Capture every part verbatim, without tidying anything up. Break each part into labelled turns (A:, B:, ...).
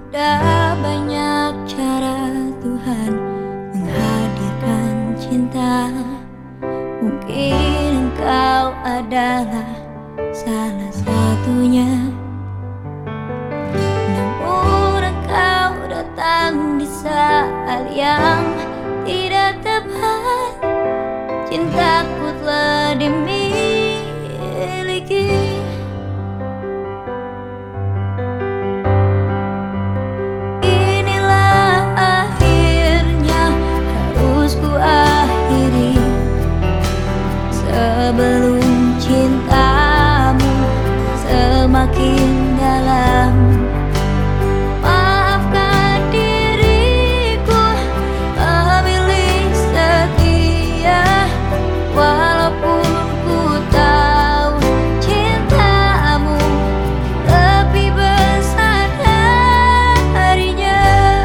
A: Ada banyak cara Tuhan menghadirkan cinta. Mungkin engkau adalah salah satunya. Namun engkau datang di saat yang tidak tepat. Cintaku telah dimiliki. Sebelum cintamu semakin dalam, maafkan diriku memilih setia. Walaupun ku tahu cintamu lebih besar darinya.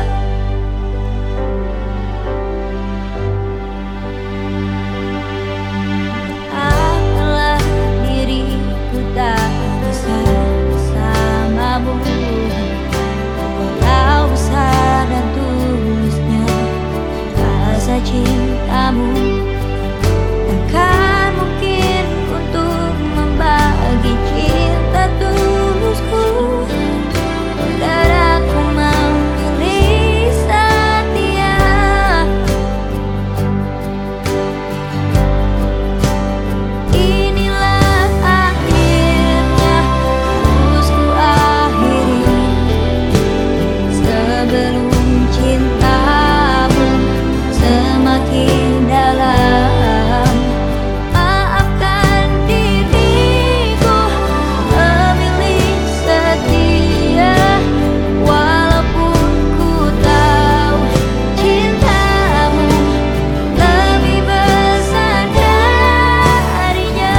A: Cintamu takkan mungkin untuk membagi cinta tulusku, dan aku memilih setia. Inilah akhirnya harus ku akhiri. Sebelum cintamu semakin dalam, maafkan diriku memilih setia. Walaupun ku tahu cintamu lebih besar darinya.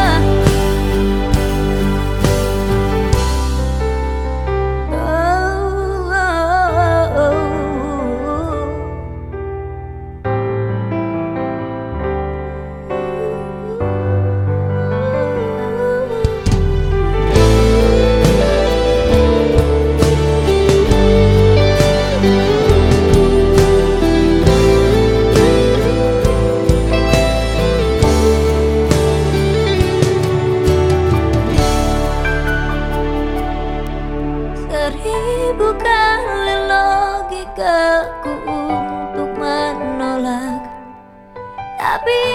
A: Oh, oh, oh, oh. Seribu kali logikaku untuk menolak, tapi